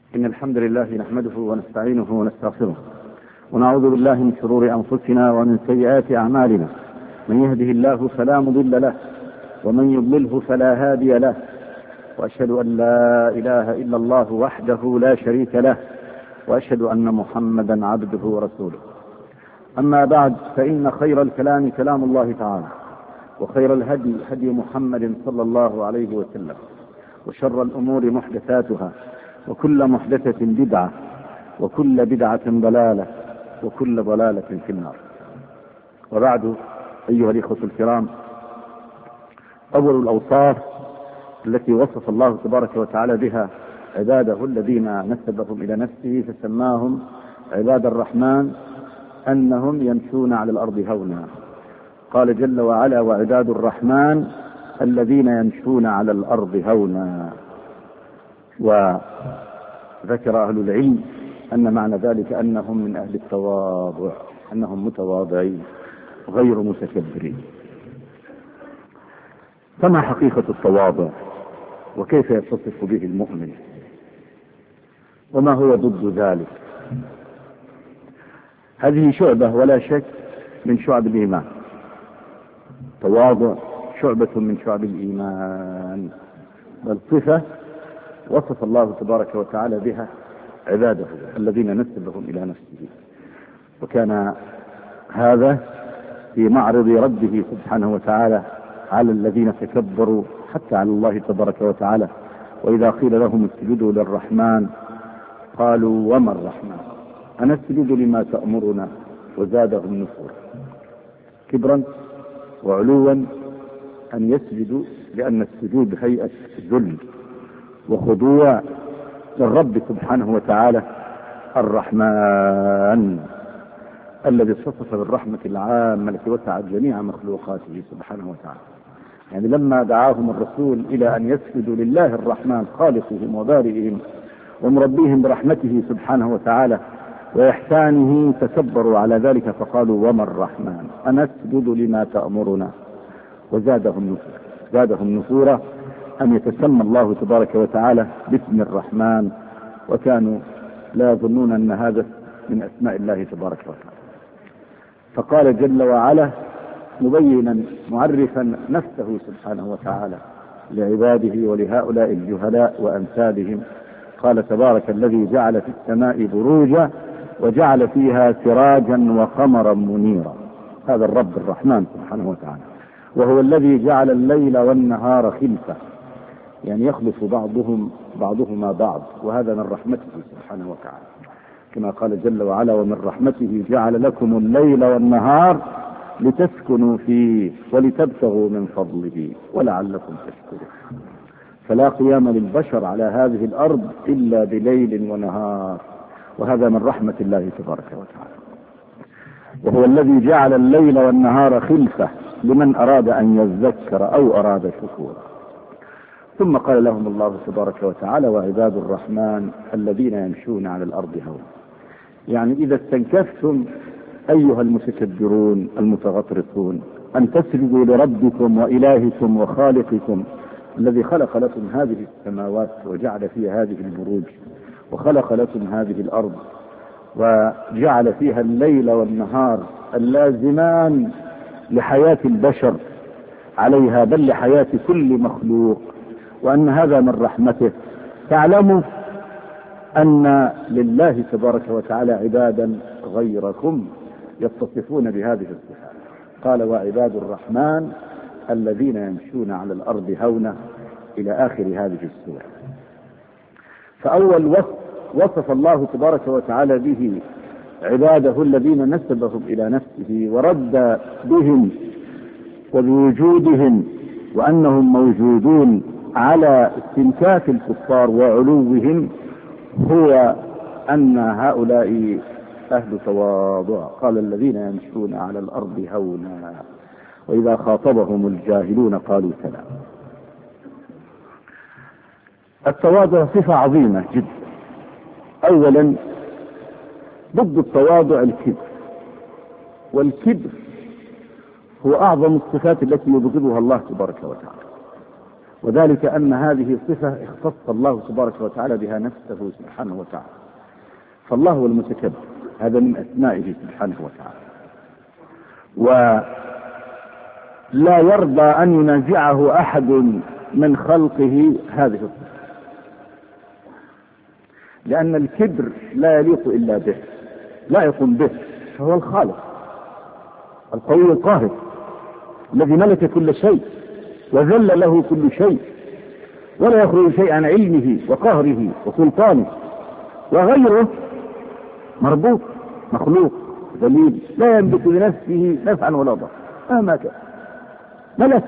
إن الحمد لله نحمده ونستعينه ونستغفره ونعوذ بالله من شرور أنفسنا ومن سيئات أعمالنا. من يهده الله فلا مضل له ومن يضلله فلا هادي له، وأشهد أن لا إله إلا الله وحده لا شريك له، وأشهد أن محمدا عبده ورسوله. أما بعد، فإن خير الكلام كلام الله تعالى، وخير الهدي هدي محمد صلى الله عليه وسلم، وشر الأمور محدثاتها، وكل محدثة بدعة، وكل بدعة ضلالة، وكل ضلالة في النار. وبعد، أيها الإخوة الكرام، أول الأوصاف التي وصف الله تبارك وتعالى بها عباده الذين نسبهم إلى نفسه فسماهم عباد الرحمن أنهم يمشون على الأرض هونا. قال جل وعلا: وعباد الرحمن الذين يمشون على الأرض هونا. وذكر أهل العلم أن معنى ذلك أنهم من أهل التواضع، أنهم متواضعين غير متكبرين. فما حقيقة التواضع؟ وكيف يتصف به المؤمن؟ وما هو ضد ذلك؟ هذه شعبة ولا شك من شعب الإيمان. تواضع شعبة من شعب الإيمان، بل صفة وصف الله تبارك وتعالى بها عباده الذين نسبهم إلى نفسه. وكان هذا في معرض ربه سبحانه وتعالى على الذين تكبروا حتى على الله تبارك وتعالى. وإذا قيل لهم اسجدوا للرحمن قالوا: وما الرحمن أنسجد لما تأمرنا؟ وزادهم نفورا، كبرا وعلوا أن يسجدوا، لأن السجود هيئة ذل وخضوع للرب سبحانه وتعالى الرحمن الذي اتصف بالرحمة العامة التي وسعت جميع مخلوقاته سبحانه وتعالى. يعني لما دعاهم الرسول إلى أن يسجدوا لله الرحمن خالقهم وبارئهم ومربيهم برحمته سبحانه وتعالى وإحسانه، تكبروا على ذلك فقالوا: وما الرحمن أنسجد لما تأمرنا؟ وزادهم نفورا، زادهم نفورا أن يتسمى الله تبارك وتعالى باسم الرحمن، وكانوا لا يظنون أن هذا من أسماء الله تبارك وتعالى. فقال جل وعلا مبينا معرفا نفسه سبحانه وتعالى لعباده ولهؤلاء الجهلاء وأمثالهم، قال: تبارك الذي جعل في السماء بروجا وجعل فيها سراجا وقمرا منيرا. هذا الرب الرحمن سبحانه وتعالى، وهو الذي جعل الليل والنهار خلفة، يعني يخلف بعضهما بعض، وهذا من رحمته سبحانه وتعالى، كما قال جل وعلا: ومن رحمته جعل لكم الليل والنهار لتسكنوا فيه ولتبتغوا من فضله ولعلكم تشكرون. فلا قيام للبشر على هذه الأرض إلا بليل ونهار، وهذا من رحمة الله تبارك وتعالى. وهو الذي جعل الليل والنهار خلفة لمن أراد أن يذكر أو أراد شكورا. ثم قال لهم الله تبارك وتعالى: وعباد الرحمن الذين يمشون على الأرض هونا. يعني إذا استنكفتم أيها المتكبرون المتغطرسون أن تسجدوا لربكم وإلهكم وخالقكم الذي خلق لكم هذه السماوات وجعل فيها هذه البروج، وخلق لكم هذه الأرض وجعل فيها الليل والنهار اللازمان لحياة البشر عليها، بل لحياة كل مخلوق، وأن هذا من رحمته، تعلموا أن لله تبارك وتعالى عبادا غيركم يتصفون بهذه الصفات. قال: وعباد الرحمن الذين يمشون على الأرض هونا إلى آخر هذه السورة. فأول وصف الله تبارك وتعالى به عباده الذين نسبهم إلى نفسه ورد بهم وبوجودهم وأنهم موجودون على استنكاف الكفار وعلوهم، هو أن هؤلاء أهل تواضع. قال: الذين يمشون على الأرض هونا وإذا خاطبهم الجاهلون قالوا سلام. التواضع صفة عظيمة جدا. أولا، ضد التواضع الكبر، والكبر هو أعظم الصفات التي يبغضها الله تبارك وتعالى. وذلك أن هذه صفة اختص الله تبارك وتعالى بها نفسه سبحانه وتعالى. فالله هو المتكبر، هذا من أسمائه سبحانه وتعالى، ولا يرضى أن ينازعه أحد من خلقه هذه الصفة، لأن الكبر لا يليق إلا به، لا يقوم به، فهو الخالق القوي القاهر الذي ملك كل شيء وذل له كل شيء، ولا يخرج شيء عن علمه وقهره وسلطانه، وغيره مربوط مخلوق ذليل لا يملك لنفسه نفعا ولا ضرا مهما كان، ملك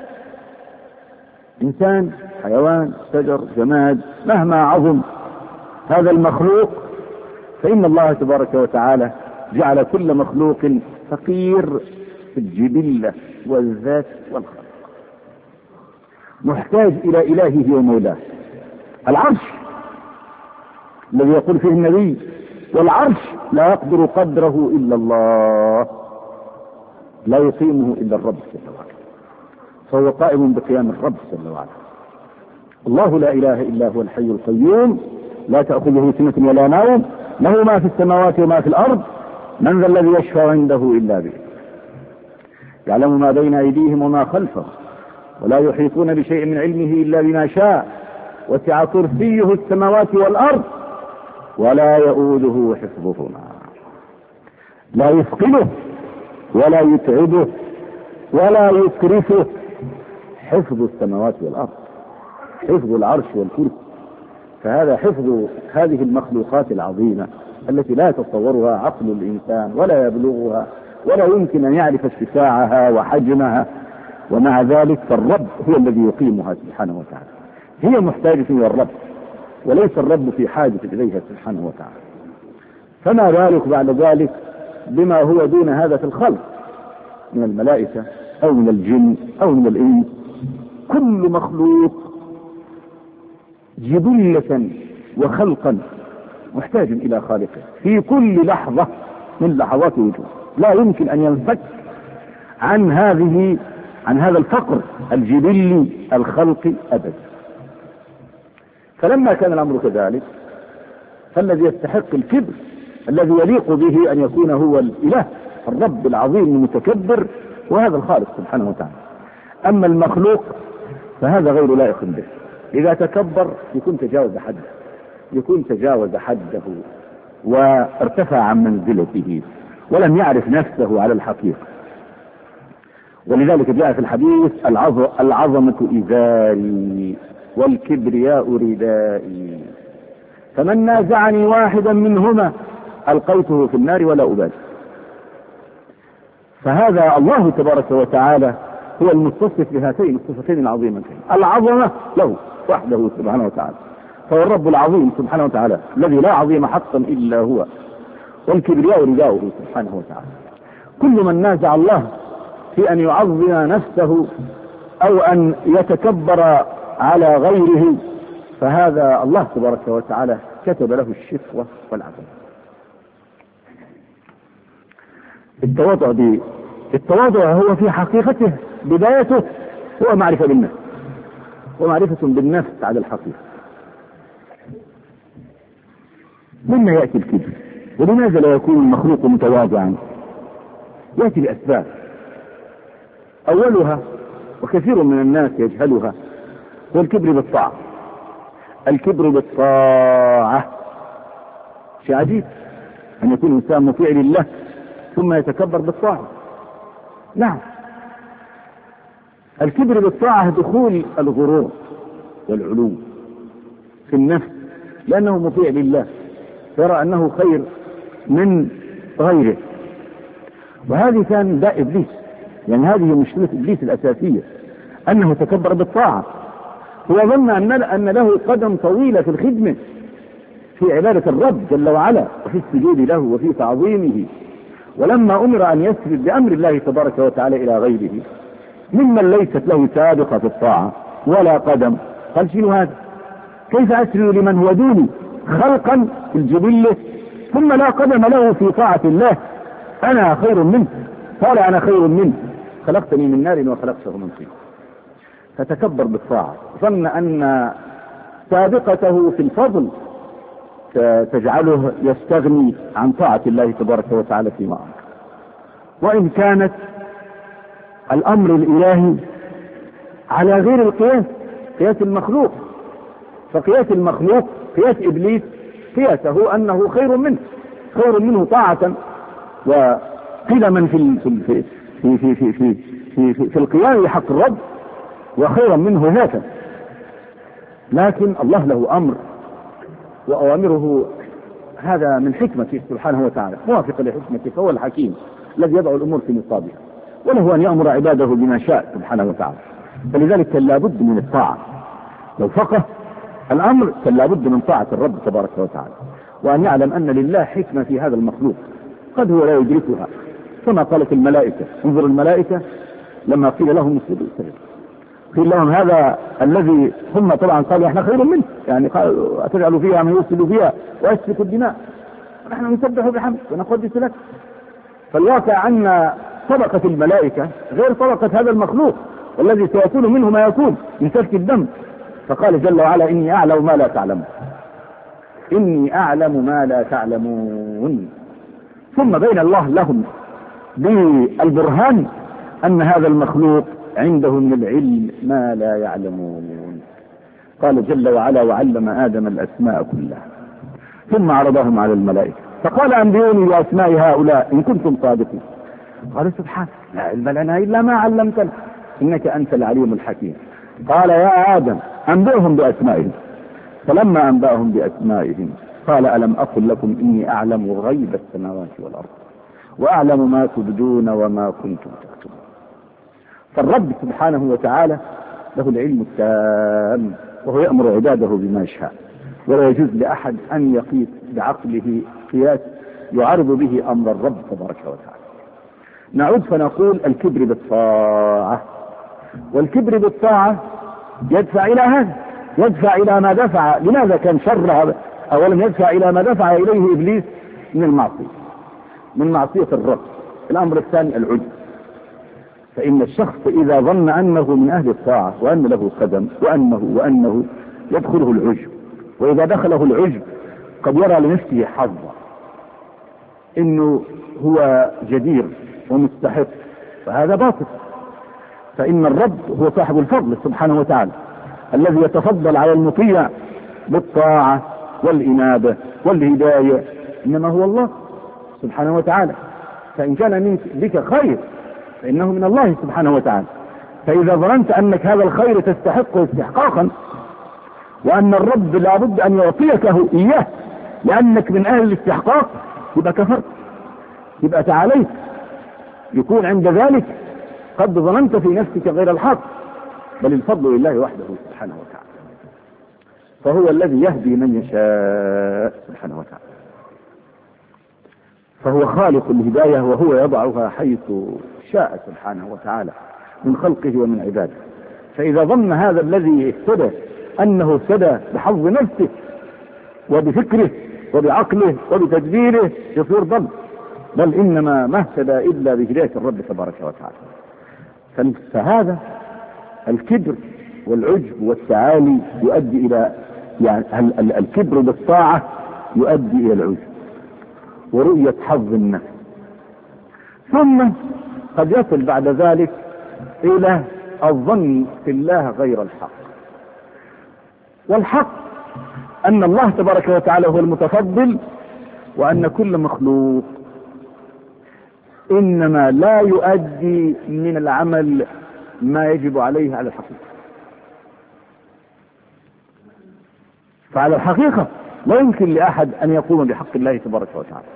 إنسان حيوان شجر جماد مهما عظم هذا المخلوق، فإن الله تبارك وتعالى جعل كل مخلوق فقير في الجبلة والذات والخلق، محتاج إلى إلهه ومولاه. العرش الذي يقول فيه النبي: والعرش لا يقدر قدره إلا الله، لا يقيمه إلا الرب جل وعلا، فهو قائم بقيام الرب جل وعلا. الله لا إله إلا هو الحي القيوم لا تأخذه سنة ولا نوم، له ما في السماوات وما في الأرض، من ذا الذي يشفع عنده إلا به، يعلم ما بين أيديهم وما خلفهم، ولا يحيطون بشيء من علمه إلا بما شاء، وسع كرسيه السماوات والأرض ولا يؤوده حفظهما، لا يثقله ولا يتعبه ولا يكرفه حفظ السماوات والأرض، حفظ العرش والكرسي. فهذا حفظ هذه المخلوقات العظيمة التي لا يتصورها عقل الإنسان ولا يبلغها ولا يمكن أن يعرف اتساعها وحجمها، ومع ذلك فالرب هو الذي يقيمها سبحانه وتعالى. هي محتاجة إلى الرب وليس الرب في حاجة إليها سبحانه وتعالى. فما بالك بعد ذلك بما هو دون هذا في الخلق من الملائكة أو من الجن أو من الإنس. كل مخلوق جبلة وخلقا محتاج إلى خالقه في كل لحظة من لحظات وجوده، لا يمكن أن ينفك عن هذا الفقر الجبلي الخلقي أبدا. فلما كان الأمر كذلك فالذي يستحق الكبر الذي يليق به أن يكون هو الإله الرب العظيم المتكبر، وهذا الخالق سبحانه وتعالى. أما المخلوق فهذا غير لائق به، إذا تكبر يكون تجاوز حده وارتفع عن منزلته ولم يعرف نفسه على الحقيقة. ولذلك جاء في الحديث: العظمة إزاري والكبرياء ردائي، فمن نازعني واحدا منهما ألقيته في النار ولا أبالي. فهذا الله تبارك وتعالى هو المتصف بهاتين الصفتين العظيمتين، العظمة له وحده سبحانه وتعالى، فهو الرب العظيم سبحانه وتعالى الذي لا عظيم حقا إلا هو، والكبرياء رداؤه سبحانه وتعالى. كل من نازع الله في أن يعظم نفسه أو أن يتكبر على غيره فهذا الله تبارك وتعالى كتب له الشقوة والعذاب. التواضع هو في حقيقته بدايته هو معرفة بالنفس ومعرفة بالنفس على الحقيقة. مما يأتي الكبر؟ ولماذا لا يكون المخلوق متواضعا؟ يأتي بأسباب، أولها وكثير من الناس يجهلها هو الكبر بالطاعة. الكبر بالطاعة شيء عجيب أن يكون الإنسان مطيع لله ثم يتكبر بالطاعة. نعم، الكبر بالطاعة دخول الغرور والعلو في النفس لأنه مطيع لله، يرى أنه خير من غيره. وهذه كان داء إبليس، يعني هذه مشكلة إبليس الأساسية، أنه تكبر بالطاعة. هو ظن أن له قدم طويلة في الخدمة في عبادة الرب جل وعلا وفي السجود له وفي تعظيمه، ولما أمر أن يسجد بأمر الله تبارك وتعالى إلى غيره ممن ليست له سابقة في الطاعة ولا قدم، قال: شنو هذا؟ كيف أسجد لمن هو دوني خلقا في الجبلة ثم لا قدم له في طاعة الله؟ أنا خير منه. قال: أنا خير منه، خلقتني من نار وخلقته من طين. فتكبر بالطاعة، ظن أن سابقته في الفضل تجعله يستغني عن طاعة الله تبارك وتعالى فيما أمر. وإن كانت الأمر الإلهي على غير القياس، قياس المخلوق، فقياس المخلوق قياس إبليس قياسه أنه خير منه طاعة وقدما في القيام بحق الرب، وخيرا منه ذاتا. لكن الله له أمر، وأوامره هذا من حكمته سبحانه وتعالى، موافق لحكمته، فهو الحكيم الذي يضع الأمور في نصابها، وله أن يأمر عباده بما شاء سبحانه وتعالى. فلذلك كان لابد من الطاعة، لو فقه الأمر كان لابد من طاعة الرب تبارك وتعالى، وأن يعلم أن لله حكمة في هذا المخلوق قد هو لا يدركها، كما قالت الملائكة. انظر الملائكة لما قيل لهم اسجدوا قيل لهم هذا الذي هم طبعا قالوا احنا خير منه، يعني قالوا أتجعل فيها من يفسد فيها ويسفك الدماء ونحن نسبح بحمد ونقدس لك. فالواقع أن طبقة الملائكة غير طبقة هذا المخلوق والذي سيكون منه ما يكون من سفك الدم. فقال جل وعلا إني أعلم ما لا تعلمون، إني أعلم ما لا تعلمون. ثم بين الله لهم بالبرهان أن هذا المخلوق عنده من العلم ما لا يعلمون. قال جل وعلا وعلم آدم الأسماء كلها ثم عرضهم على الملائكة فقال أنبئوني بأسماء هؤلاء إن كنتم صادقين. قال سبحانك لا علم لنا إلا ما علمتنا إنك أنت العليم الحكيم. قال يا آدم أنبئهم بأسمائهم. فلما أنبأهم بأسمائهم قال ألم أقل لكم إني أعلم غيب السماوات والأرض وأعلم ما تبدون وما كنتم تكتمون. فالرب سبحانه وتعالى له العلم التام، وهو يأمر عباده بما يشاء، ولا يجوز لأحد أن يقيس بعقله قياس يعارض به أمر الرب تبارك وتعالى. نعود فنقول الكبر بالطاعة، والكبر بالطاعة يدفع إلى هذا، يدفع إلى ما دفع. لماذا كان شر أولا يدفع إلى ما دفع إليه إبليس من المعصية، من معصية الرب. الأمر الثاني العجب، فإن الشخص إذا ظن أنه من أهل الطاعة وأن له قدم وأنه يدخله العجب، وإذا دخله العجب قد يرى لنفسه حظا إنه هو جدير ومستحق، فهذا باطل. فإن الرب هو صاحب الفضل سبحانه وتعالى الذي يتفضل على المطيع بالطاعة والإنابة والهداية، إنما هو الله سبحانه وتعالى. فإن كان بك خير فإنه من الله سبحانه وتعالى. فإذا ظننت أنك هذا الخير تستحق استحقاقا وأن الرب لابد أن يعطيكه إياه لأنك من أهل الاستحقاق، يبقى كفرت، يبقى تعاليت، يكون عند ذلك قد ظننت في نفسك غير الحق، بل الفضل لله وحده سبحانه وتعالى. فهو الذي يهدي من يشاء سبحانه وتعالى، فهو خالق الهداية وهو يضعها حيث شاء سبحانه وتعالى من خلقه ومن عباده. فإذا ظن هذا الذي اهتدى أنه اهتدى بحظ نفسه وبفكره وبعقله وبتدبيره يصير ضل، بل إنما ما اهتدى إلا بهداية الرب تبارك وتعالى. فهذا الكبر والعجب والتعالي يؤدي إلى، يعني الكبر بالطاعة يؤدي إلى العجب ورؤية حظ النفس، ثم قد يصل بعد ذلك إلى الظن في الله غير الحق. والحق أن الله تبارك وتعالى هو المتفضل، وأن كل مخلوق إنما لا يؤدي من العمل ما يجب عليه على الحقيقة. فعلى الحقيقة لا يمكن لأحد أن يقوم بحق الله تبارك وتعالى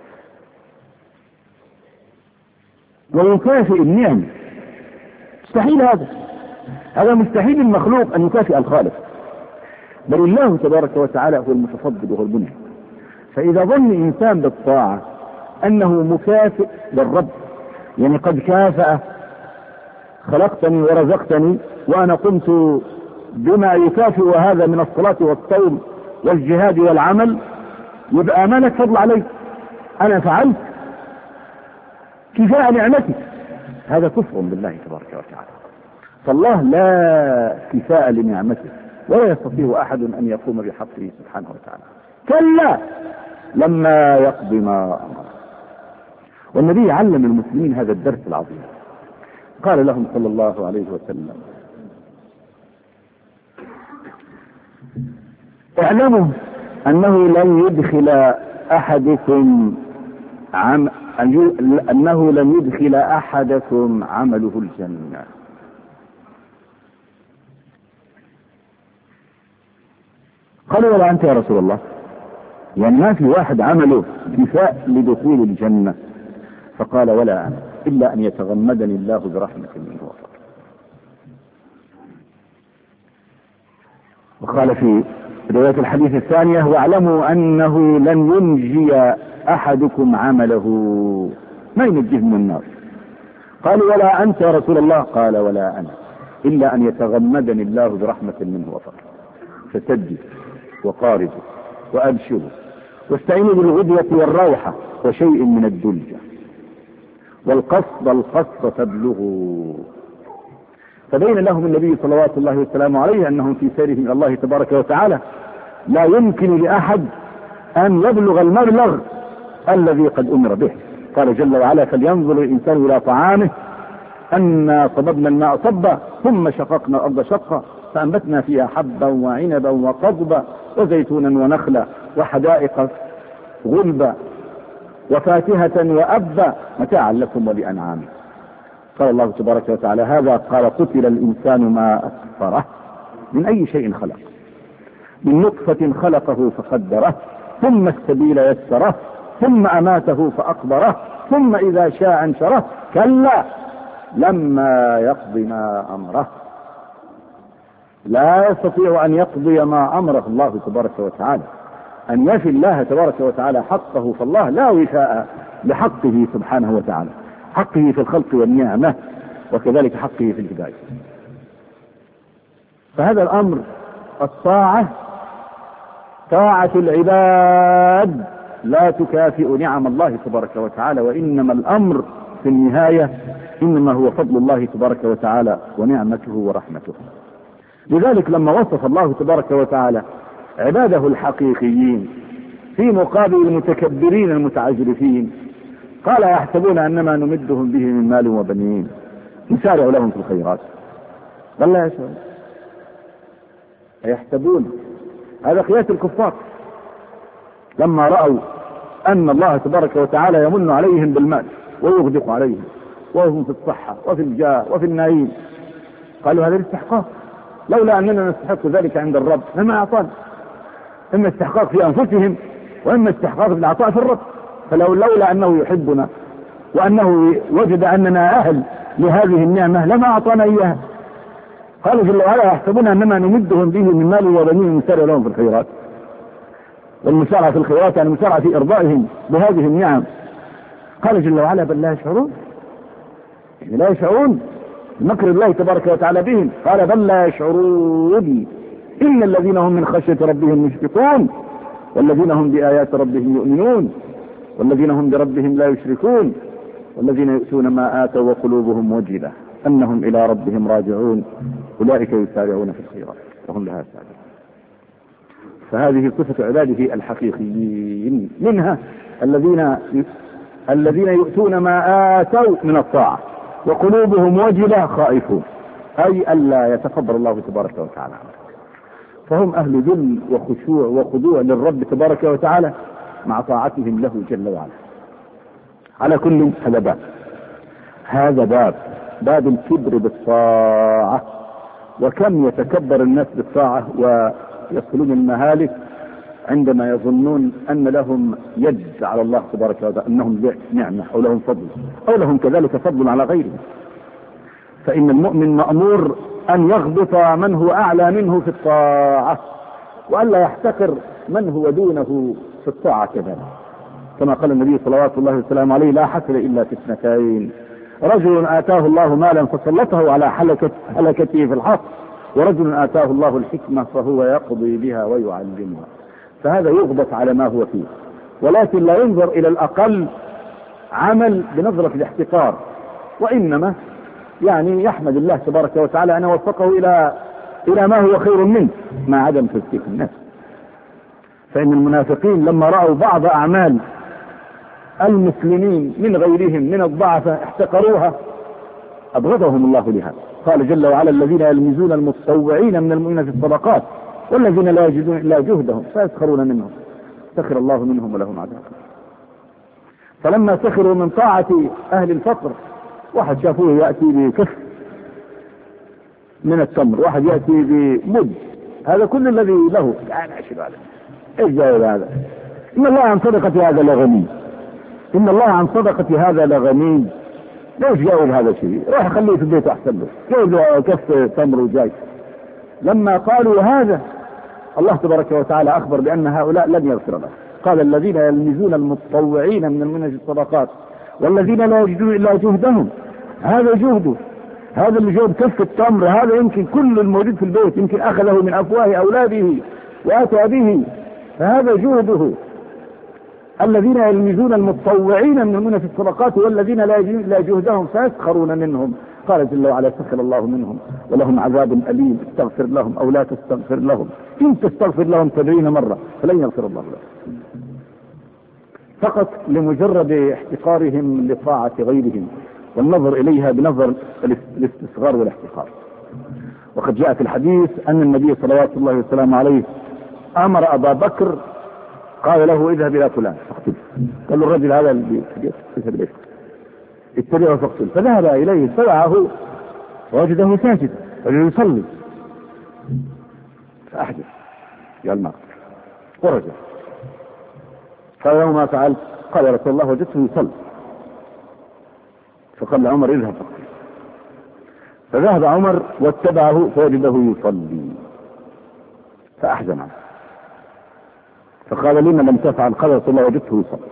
ويكافئ النعم، مستحيل. هذا مستحيل المخلوق أن يكافئ الخالق، بل الله تبارك وتعالى هو المتفضل وهو المنعم. فإذا ظن إنسان بالطاعة أنه مكافئ للرب، يعني قد كافأ، خلقتني ورزقتني وأنا قمت بما يكافئ هذا من الصلاة والصوم والجهاد والعمل، يبقى ما لك فضل علي، أنا فعلت كفاء نعمتي. هذا كفر بالله تبارك وتعالى. فالله لا كفاء لنعمته ولا يستطيع أحد أن يقوم بحقه سبحانه وتعالى. كلا لما يقضي ما أمر. والنبي علم المسلمين هذا الدرس العظيم، قال لهم صلى الله عليه وسلم: اعلموا أنه لن يدخل أحدكم عمله الجنة. قالوا: ولا أنت يا رسول الله؟ يعني ما في واحد عمله كفاء لدخول الجنة. فقال: ولا أنا إلا أن يتغمدني الله برحمة منه وفضل. وقال في رواية الحديث الثانية: واعلموا أنه لن ينجي أحدكم عمله، ما ينجيه من النار. قالوا: ولا أنت يا رسول الله؟ قال: ولا أنا إلا أن يتغمدني الله برحمة منه وفضل. فسددوا وقاربوا وأبشروا واستعينوا بالغدوة والروحة وشيء من الدلجة، والقصد تبلغوا. فبين لهم النبي صلوات الله وسلامه عليه أنهم في سيرهم إلى الله تبارك وتعالى لا يمكن لأحد أن يبلغ المبلغ الذي قد أمر به. قال جل وعلا: فلينظر الإنسان إلى طعامه أنا صببنا الماء صبا ثم شققنا الأرض شقا فأنبتنا فيها حبا وعنبا وقضبا وزيتونا ونخلا وحدائق غلبا وفاكهة وأبا متاعا لكم ولأنعامكم. قال الله تبارك وتعالى: هذا قال: قتل الإنسان ما أكفره، من أي شيء خلق؟ من نطفة خلقه فقدره ثم السبيل يسره ثم أماته فأقبره ثم إذا شاء انشره كلا لما يقضي ما أمره. لا يستطيع أن يقضي ما أمره الله تبارك وتعالى، أن يفي الله تبارك وتعالى حقه، فالله لا وفاء لحقه سبحانه وتعالى، حقه في الخلق والنعمة وكذلك حقه في الهداية. فهذا الأمر الطاعة، طاعة العباد لا تكافئ نعم الله تبارك وتعالى، وإنما الأمر في النهاية إنما هو فضل الله تبارك وتعالى ونعمته ورحمته. لذلك لما وصف الله تبارك وتعالى عباده الحقيقيين في مقابل المتكبرين المتعجرفين قال: يحسبون أنما نمدهم به من مال وبنين نسارع لهم في الخيرات. بل لا يشعرون. يحسبون، هذا قياس الكفار لما رأوا أن الله تبارك وتعالى يمن عليهم بالمال ويغدق عليهم وهم في الصحة وفي الجاه وفي النعيم، قالوا: هذا الاستحقاق، لولا أننا نستحق ذلك عند الرب لما أعطانا. إما استحقاق في أنفسهم وإما استحقاق في العطاء في الرب، فلولا أنه يحبنا وأنه وجد أننا أهل لهذه النعمة لما أعطانا إياها. قال جل وعلا: يحسبون أنما نمدهم به من مال وبنين نسارع لهم في الخيرات. والمسارعة في الخيرات يعني المسارعة في إرضائهم بهذه النعم. قال جل وعلا: بل لا يشعرون، يعني لا يشعرون بمكر الله تبارك وتعالى بهم. قال: بل لا يشعرون إن الذين هم من خشية ربهم مشفقون والذين هم بآيات ربهم يؤمنون والذين هم بربهم لا يشركون والذين يؤتون ما آتوا وقلوبهم وجلة أنهم إلى ربهم راجعون أولئك يسارعون في الخيرات وهم لها سابقون. فهذه صفة عباده الحقيقيين، منها الذين يؤتون ما آتوا من الطاعة وقلوبهم وجلة خائفون، أي ألا يتقبل الله تبارك وتعالى. فهم أهل ذل وخشوع وخضوع للرب تبارك وتعالى مع طاعتهم له جل وعلا. على كل هذا باب الكبر بالطاعة. وكم يتكبر الناس بالطاعة ويصلون المهالك عندما يظنون أن لهم يد على الله تبارك وتعالى، أنهم نعمة أو لهم فضل أو لهم كذلك فضل على غيرهم. فإن المؤمن مأمور أن يغبط من هو أعلى منه في الطاعة وألا يحتقر من هو دونه في الطاعة كذلك، كما قال النبي صلوات الله وسلامه عليه: لا حسر إلا في اثنتين: رجل آتاه الله مالا فسلطه على حلكته في الحق، ورجل آتاه الله الحكمة فهو يقضي بها ويعلمها. فهذا يغبط على ما هو فيه، ولكن لا ينظر إلى الأقل عمل بنظرة الاحتقار، وإنما يعني يحمد الله تبارك وتعالى أن وفقه إلى ما هو خير منه مع عدم تزكية الناس. فإن المنافقين لما رأوا بعض أعمال المسلمين من غيرهم من الضعفاء احتقروها أبغضهم الله لها. قال جل وعلا: الذين يلمزون المتطوعين من المؤمنين في الصدقات والذين لا يجدون إلا جهدهم فيسخرون منهم سخر الله منهم ولهم عذاب. فلما سخروا من طاعة أهل الفقر، واحد شافوه يأتي بكف من التمر، واحد يأتي بمد، هذا كل الذي له يعني أشهد عليه. إيش جاوب هذا؟ إن الله عن صدقة هذا لغني، إن الله عن صدقة هذا لغني. ليش جاوب هذا الشيء؟ روح خليه في البيت أحسن له، جاوب له كف تمر وجاي. لما قالوا هذا الله تبارك وتعالى أخبر بأن هؤلاء لن يغفر لهم. قال: الذين يلمزون المتطوعين من المنهج الصدقات والذين لا يجدون إلا جهدهم. هذا جهده، هذا اللي جاب كف التمر، هذا يمكن كل الموجود في البيت يمكن أخذه من أفواه أولاده وأتى به، فهذا جهده. الذين يلمزون المتطوعين من المنهج الصدقات والذين لا جهدهم فيسخرون منهم. قال جل وعلا: سخر الله منهم ولهم عذاب أليم، استغفر لهم أو لا تستغفر لهم إن تستغفر لهم 70 مرة فلن يغفر الله لهم. فقط لمجرد احتقارهم لطاعة غيرهم والنظر إليها بنظر الاستصغار والاحتقار. وقد جاء في الحديث أن النبي صلوات الله وسلامه عليه أمر أبا بكر، قال له: اذهب إلى فلان فاقتله. قال له الرجل هذا اذهب إليه اتبعه فاقتله. فذهب إليه فدعاه ووجده ساجدا رجل يصلي، فأحدث قال: ما ورجع. قال له: ما فعلت؟ قال: يا رسول الله وجدته يصلي. فقال عمر: اذهب فاقتله. فذهب عمر واتبعه فوجده يصلي فأحزن عنه. فقال: لما لم تفعل؟ قال: يا رسول الله وجدته يصلي.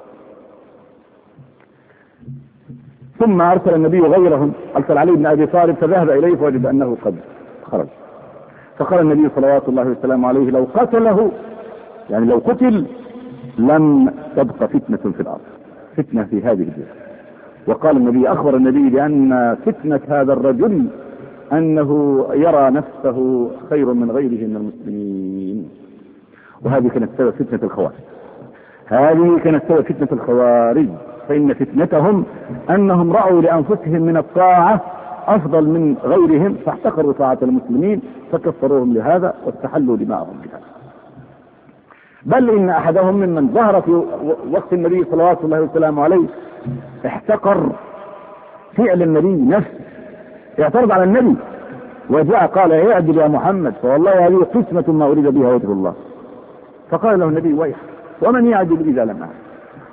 ثم أرسل النبي غيرهم، أرسل علي بن أبي طالب فذهب إليه فوجد أنه قد خرج. فقال النبي صلوات الله وسلامه عليه: لو قتله، يعني لو قتل، لم تبقى فتنة في الأرض، فتنة في هذه البلاد. وقال النبي، أخبر النبي بأن فتنة هذا الرجل أنه يرى نفسه خير من غيره من المسلمين. وهذه كانت سبب فتنة الخوارج، هذه كانت سبب فتنة الخوارج. فإن فتنتهم أنهم رأوا لأنفسهم من الطاعة أفضل من غيرهم فاحتقروا طاعة المسلمين فكفروهم لهذا واستحلوا دماءهم بهذا. بل إن أحدهم ممن ظهر في وقت النبي صلوات الله وسلامه عليه احتقر فعل النبي نفسه، اعترض على النبي وجاء قال: اعدل يا محمد فوالله هذه قسمة ما أريد بها وجه الله. فقال له النبي: ويح، ومن يعدل إذا لم أعدل؟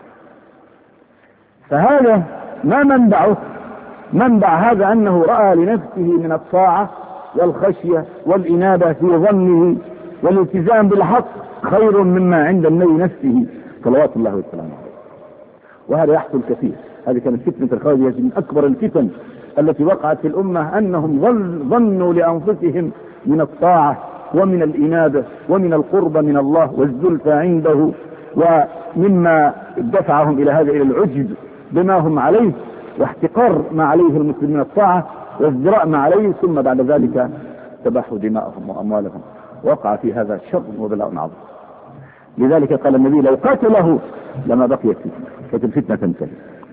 فهذا ما منبعه، منبع هذا أنه رأى لنفسه من الطاعة والخشية والإنابة في ظنه والالتزام بالحق خير مما عند النبي نفسه صلوات الله وسلامه عليه. وهذا يحصل كثير. هذه كانت فتنة الخوارج من أكبر الفتن التي وقعت في الأمة، أنهم ظنوا لأنفسهم من الطاعة ومن الإنابة ومن القرب من الله والزلفى عنده، ومما دفعهم إلى هذا إلى العجز بما هم عليه واحتقار ما عليه المسلمين من الطاعة وازدراء ما عليه، ثم بعد ذلك تباحوا دماءهم وأموالهم. وقع في هذا شر وبلاء عظيم. لذلك قال النبي: لو قاتله لما بقيت فتنة، كانت الفتنة تنتهي.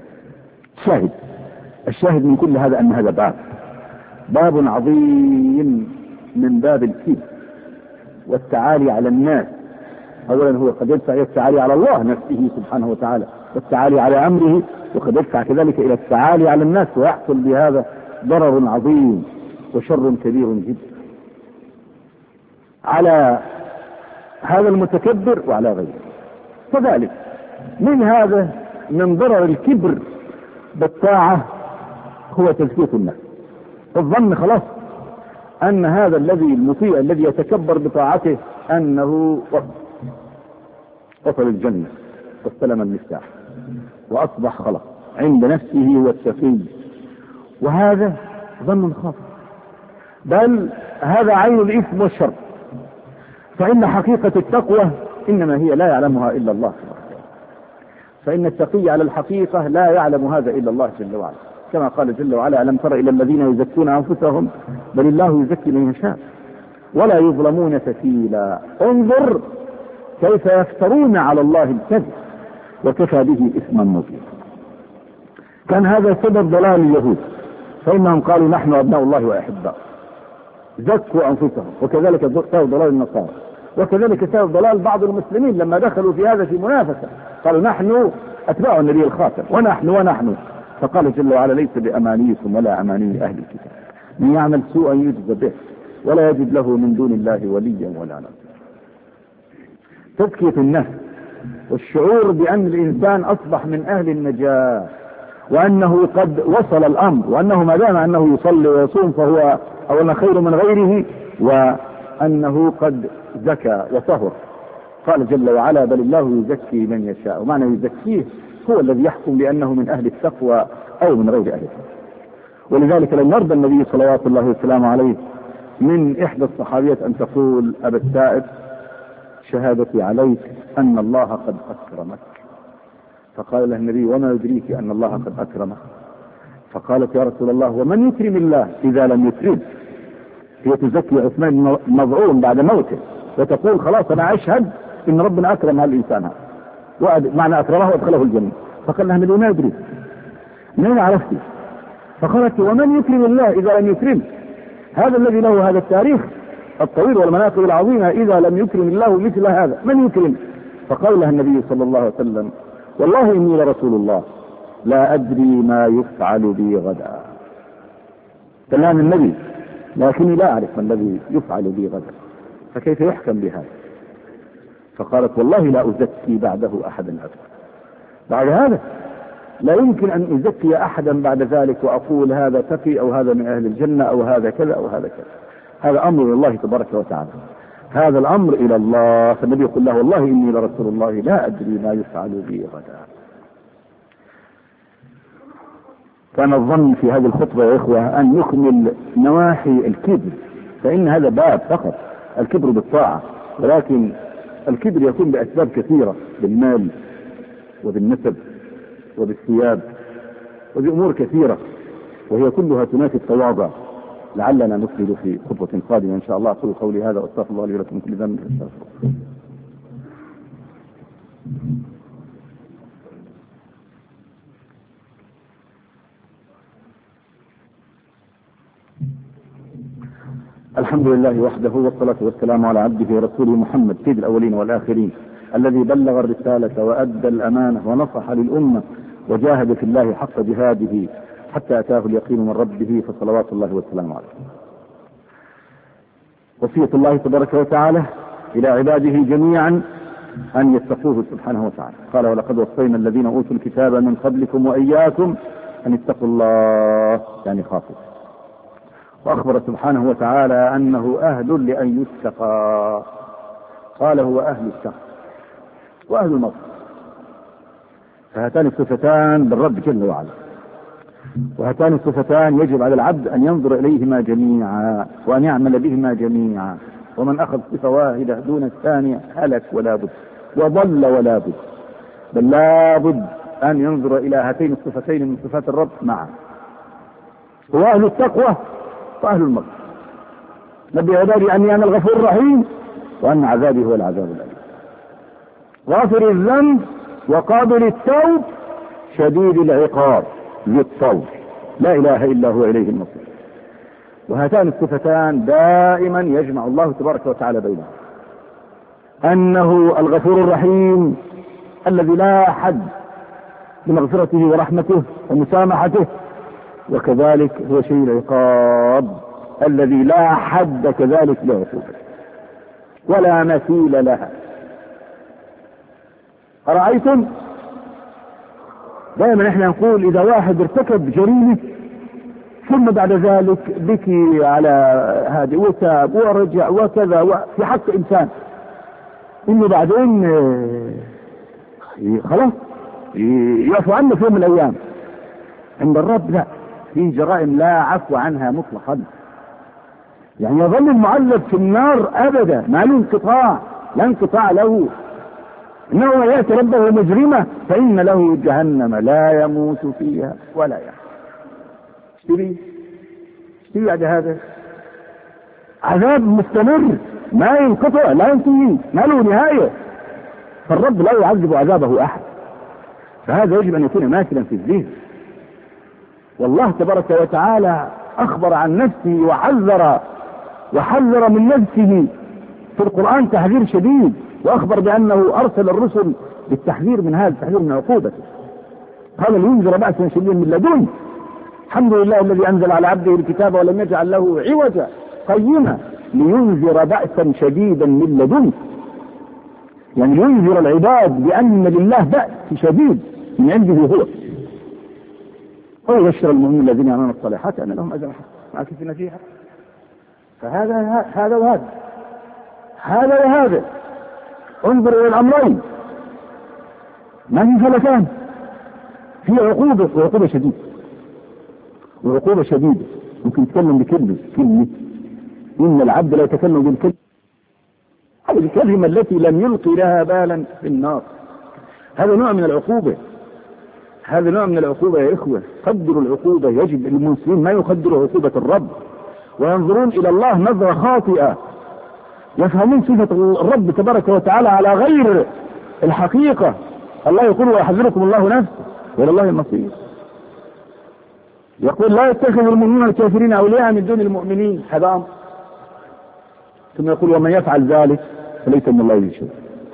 الشاهد من كل هذا أن هذا باب عظيم من باب الكبر والتعالي على الناس. أولا هو قد يدفع إلى التعالي على الله نفسه سبحانه وتعالى والتعالي على أمره، وقد يدفع كذلك إلى التعالي على الناس، ويحصل بهذا ضرر عظيم وشر كبير جدا على هذا المتكبر وعلى غيره. كذلك من ضرر الكبر بالطاعة هو تزكية النفس. الظن خلاص أن هذا الذي المطيع الذي يتكبر بطاعته أنه وصل الجنة واستلم المفتاح وأصبح خلاص عند نفسه والتقي، وهذا ظن خاطئ، بل هذا عين الإثم والشر. فإن حقيقة التقوى إنما هي لا يعلمها إلا الله سبحانه، فإن التقي على الحقيقة لا يعلم هذا إلا الله جل وعلا. كما قال جل وعلا: ألم تر إلى الذين يزكون أنفسهم بل الله يزكي من يشاء ولا يظلمون فتيلا. انظر كيف يفترون على الله الكذب وكفى به إثما مبينا. كان هذا سبب ضلال اليهود، فإنهم قالوا نحن أبناء الله وأحباؤه، زكوا أنفسهم. وكذلك سبب ضلال النصارى، وكذلك سبب ضلال بعض المسلمين لما دخلوا في هذا في منافسة، قالوا نحن أتباع النبي الخاتم ونحن. فقال جل وعلا: ليس بأمانيكم ولا أماني أهل الكتاب، من يعمل سوءا يجزى به ولا يجد له من دون الله وليا ولا نصيرا. تزكية النفس والشعور بأن الإنسان أصبح من أهل النجاة، وأنه قد وصل الأمر، وأنه ما دام أنه يصلي ويصوم فهو أولا خير من غيره، وأنه قد زكى وطهر. قال جل وعلا: بل الله يزكي من يشاء. ومعنى يزكيه هو الذي يحكم بأنه من أهل التقوى أو من غير أهل التقوى. ولذلك لم يرضى النبي صلوات الله وسلامه عليه من إحدى الصحابيات أن تقول: أبا السائب، شهادتي عليك أن الله قد أكرمك. فقال له النبي: وما يدريك أن الله قد أكرمك؟ فقالت: يا رسول الله، ومن يكرم الله إذا لم يكرم؟ هي تزكي عثمان مضعون بعد موته وتقول: خلاص أنا أشهد إن ربنا أكرم هذا الإنسان، معنى أكرمه وأدخله الجنة. فقال لها النبي: ما يدري، من عرفتي؟ فقالت: ومن يكرم الله إذا لم يكرم؟ هذا الذي له هذا التاريخ الطويل والمناقب العظيمة إذا لم يكرم الله مثل هذا من يكرم؟ فقال لها النبي صلى الله عليه وسلم: والله إني لرسول الله لا أدري ما يفعل بي غدا. كلام النبي، لكني لا أعرف ما الذي يفعل بي غدا، فكيف يحكم بهذا؟ فقالت: والله لا أزكي بعده أحدا أبدا. بعد هذا لا يمكن أن أزكي أحدا بعد ذلك وأقول هذا تقي أو هذا من أهل الجنة أو هذا كذا أو هذا كذا. هذا أمر الله تبارك وتعالى، هذا الأمر إلى الله. فالنبي يقول له: والله إني لرسول الله لا أدري ما يفعل بي غدا. كان الظن في هذه الخطبة يا إخوة أن نكمل نواحي الكبر، فإن هذا باب فقط، الكبر بالطاعة، ولكن الكبر يكون بأسباب كثيرة، بالمال وبالنسب وبالثياب وبأمور كثيرة، وهي كلها تنافي التواضع. لعلنا نفرد في خطوة قادمة إن شاء الله. أقول قولي هذا وأستغفر الله لي ولكم من كل ذنب. الحمد لله وحده، والصلاة والسلام على عبده ورسوله محمد سيد الأولين والآخرين، الذي بلغ الرسالة وأدى الأمانة ونصح للأمة وجاهد في الله حق جهاده حتى أتاه اليقين من ربه، فصلوات الله والسلام عليه. وصية الله تبارك وتعالى إلى عباده جميعا أن يتقوه سبحانه وتعالى. قال: ولقد وصينا الذين أوتوا الكتاب من قبلكم وإياكم أن اتقوا الله، يعني خافوا. وأخبر سبحانه وتعالى أنه أهل لأن يتقى، قال: هو أهل التقوى وأهل المغفرة. فهاتان الصفتان بالرب جل وعلا، وهاتان الصفتان يجب على العبد أن ينظر إليهما جميعا وأن يعمل بهما جميعا. ومن أخذ صفة واحدة دون الثانية هلك ولا بد، وضل ولا بد، بل لا بد أن ينظر إلى هاتين الصفتين من صفات الرب معا. هو أهل التقوى وأهل المغفرة. نبي عبادي أني أنا الغفور الرحيم وأن عذابي هو العذاب الأليم، غافر الذنب وقابل التوب شديد العقاب ذي الطول، لا إله إلا هو إليه المصير. وهاتان الصفتان دائما يجمع الله تبارك وتعالى بينهم، أنه الغفور الرحيم الذي لا حد لمغفرته ورحمته ومسامحته، وكذلك هو شيء العقاب الذي لا حد كذلك لعقوبته ولا مثيل لها. أرأيتم دائما احنا نقول إذا واحد ارتكب جريمة ثم بعد ذلك بكي على هذه وتاب ورجع وكذا في حق إنسان، إنه بعدين خلاص يعفو عنه في يوم من الأيام. عند الرب لا، في جرائم لا عفو عنها مطلقا، يعني يظل المعذب في النار أبدا، ما له انقطاع، لا انقطاع له. إنه يأتي ربه مجرمة فإن له جهنم لا يموت فيها ولا يحيا. اشتري بعد هذا عذاب مستمر ما ينقطع لا ينتهي ما له نهاية. فالرب لا يعذب عذابه أحد، فهذا يجب أن يكون ماثلا في الذهن. والله تبارك وتعالى أخبر عن نفسه وحذر من نفسه في القرآن تحذير شديد، وأخبر بأنه أرسل الرسل بالتحذير من هذا، التحذير من عقوبته. قال لينذر بأسا شديدا من لدنه. الحمد لله الذي أنزل على عبده الكتاب ولم يجعل له عوجا قيما لينذر بأسا شديدا من لدنه، يعني لينذر العباد بأن لله بأس شديد من عنده هو يبشر المؤمنين الذين يعملون الصالحات أن لهم أجر عاكفين فيها. فهذا وهذا انظر إلى الأمرين ما في فلتان، في عقوبة وعقوبة شديدة. ممكن يتكلم بكلمة إن العبد لا يتكلم بالكلمة، هذه الكلمة التي لم يلقي لها بالا في النار. هذا نوع من العقوبة يا إخوة. قدروا العقوبة، يجب المسلمين ما يقدروا عقوبة الرب وينظرون إلى الله نظرة خاطئة، يفهمون صفة الرب تبارك وتعالى على غير الحقيقة. الله يقول ويحذركم الله نفسه وإلى الله المصير. يقول لا يتخذ المؤمنون الكافرين أولياء من دون المؤمنين، هذا أمر. ثم يقول ومن يفعل ذلك فليس من الله في شيء.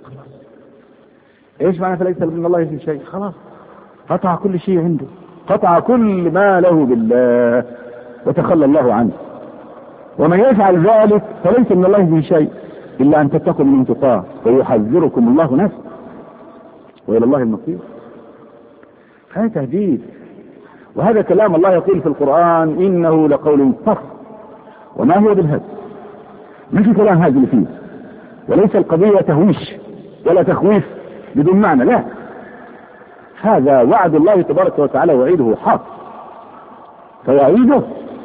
ايش معنى فليس من الله في شيء؟ خلاص قطع كل شيء عنده، قطع كل ما له بالله وتخلى الله عنه. ومن يفعل ذلك فليس من الله في شيء إلا أن تتقوا من تقاه ويحذركم الله نفسه وإلى الله المصير. هذا تهديد، وهذا كلام الله يقول في القرآن إنه لقول فصل وما هو بالهدف. ما في كلام هذا اللي فيه، وليس القضية تهويش ولا تخويف بدون معنى، لا، هذا وعد الله تبارك وتعالى وعيده حق، فوعيده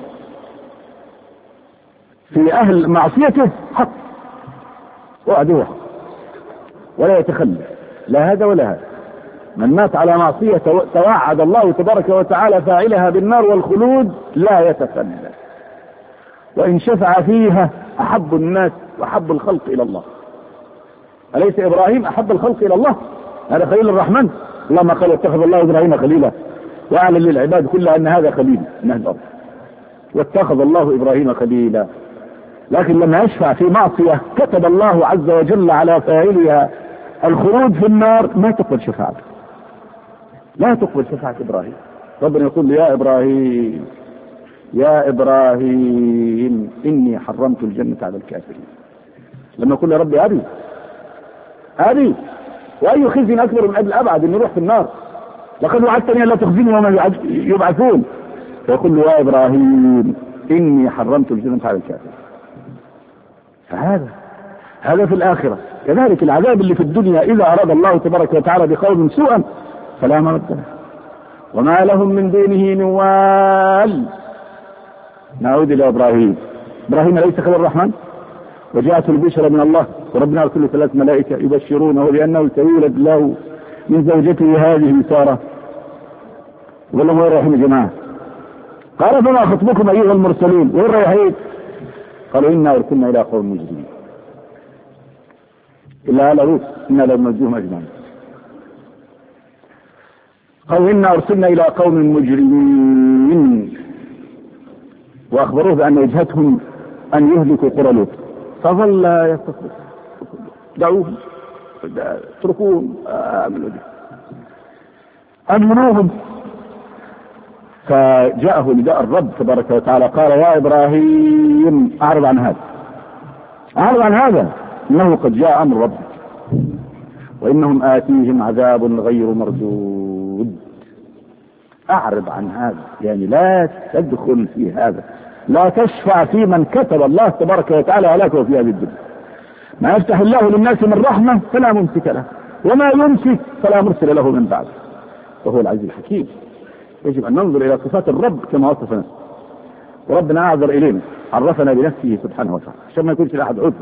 في أهل معصيته حق، وعده حق ولا يتخلف لا هذا ولا هذا. من مات على معصية توعد الله تبارك وتعالى فاعلها بالنار والخلود لا يتخلف، وإن شفع فيها أحب الناس وأحب الخلق إلى الله. أليس إبراهيم أحب الخلق إلى الله؟ هذا خليل الرحمن. الله ما قال اتخذ الله إبراهيم خليلا، وأعلن للعباد كلها أن هذا خليل من أهل الأرض، واتخذ الله إبراهيم خليلا. لكن لما يشفع في معصية كتب الله عز وجل على فاعلها الخلود في النار، ما تقبل شفاعته، لا تقبل شفاعة إبراهيم. ربنا يقول يا إبراهيم إني حرمت الجنة على الكافرين. لما يقول يا ربي أبي وأي خزي أكبر من أجل أبعد أن يروح في النار، لقد وعدتني ألا تخزيني وما يبعثون. فيقول له يا إبراهيم إني حرمت الجنة على الكافرين. فهذا في الآخرة. كذلك العذاب اللي في الدنيا إذا أراد الله تبارك وتعالى بقوم سوءا فلا مرد له وما لهم من دونه من وال. نعود إلى إبراهيم ليس خليل الرحمن، وجاءته البشرى من الله، وربنا أرسل 3 ملائكة يبشرونه بأنه سيولد له من زوجته هذه سارة. وقال لهم وين رايحين يا جماعة؟ قال فما خطبكم أيها المرسلين؟ وين رايحين؟ قالوا إنا أرسلنا إلى قوم مجرمين، إلا آل لوط إنا لننجيهم أجمعين. قالوا إنا أرسلنا إلى قوم مجرمين، وأخبروه بأن وجهتهم أن يهلكوا قرى لوط، فظل يستصرخ دعوهم اتركوهم أمنوهم. فجاءه نداء الرب تبارك وتعالى قال يا إبراهيم أعرض عن هذا إنه قد جاء أمر ربك وإنهم آتيهم عذاب غير مردود. أعرض عن هذا، يعني لا تدخل في هذا، لا تشفع في من كتب الله تبارك وتعالى هلاكه في هذه الدنيا. ما يفتح الله للناس من رحمة فلا ممسك له، وما يمسك فلا مرسل له من بعده، وهو العزيز الحكيم. يجب أن ننظر إلى صفات الرب كما وصف نفسه، وربنا أعذر إلينا، عرفنا بنفسه سبحانه وتعالى عشان ما يكونش لأحد عذر.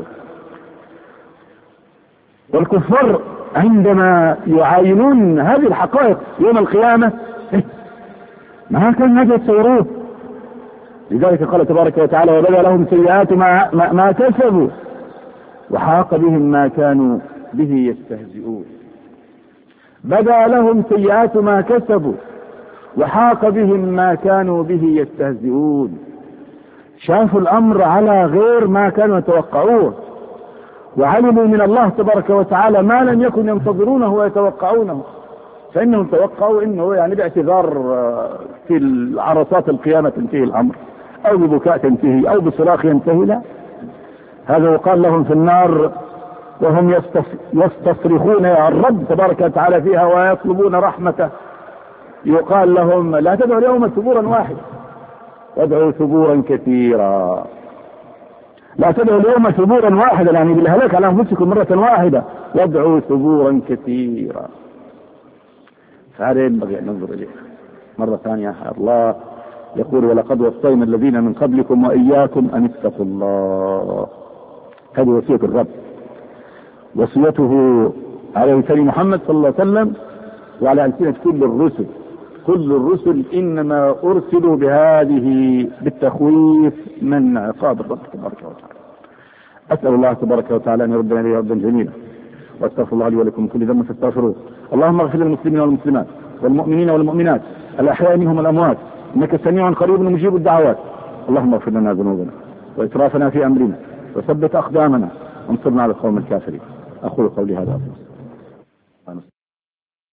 والكفار عندما يعاينون هذه الحقائق يوم القيامة ما كان هذا يتصوروه، لذلك قال تبارك وتعالى وبدا لهم سيئات ما كسبوا وحاق بهم ما كانوا به يستهزئون. بدا لهم سيئات ما كسبوا وحاق بهم ما كانوا به يستهزئون. شافوا الأمر على غير ما كانوا يتوقعوه، وعلموا من الله تبارك وتعالى ما لم يكن ينتظرونه ويتوقعونه، فإنهم توقعوا إنه يعني باعتذار في العرصات القيامة تنتهي الأمر، أو ببكاء تنتهي، أو بصراخ ينتهي. لا، هذا يقال لهم في النار وهم يستصرخون يا الرب تبارك وتعالى فيها ويطلبون رحمته، يقال لهم لا تدعوا اليوم ثبورا واحدا وادعوا ثبورا كثيرا. لا تدعوا اليوم ثبورا واحدا يعني بالهلاك على أنفسكم مرة واحدة، وادعوا ثبورا كثيرا. فهذا ينبغي أن ننظر إليه مرة ثانية. الله يقول ولقد وصينا الذين من قبلكم وإياكم أن اتقوا الله. هذه وصية الرب، وصيته على لسان محمد صلى الله عليه وسلم وعلى ألسنة كل الرسل. كل الرسل إنما أرسلوا بهذه بالتخويف من عقاب الرب تبارك وتعالى. أسأل الله تبارك وتعالى أن يردنا إليه ردا جميلا، واستغفر الله لي ولكم كل ذنب فاستغفروه. اللهم اغفر للمسلمين والمسلمات والمؤمنين والمؤمنات الأحياء منهم والأموات، إنك سميع قريب مجيب الدعوات. اللهم اغفر لنا ذنوبنا وإسرافنا في أمرنا وثبت أقدامنا وانصرنا على القوم الكافرين. أقول قولي هذا.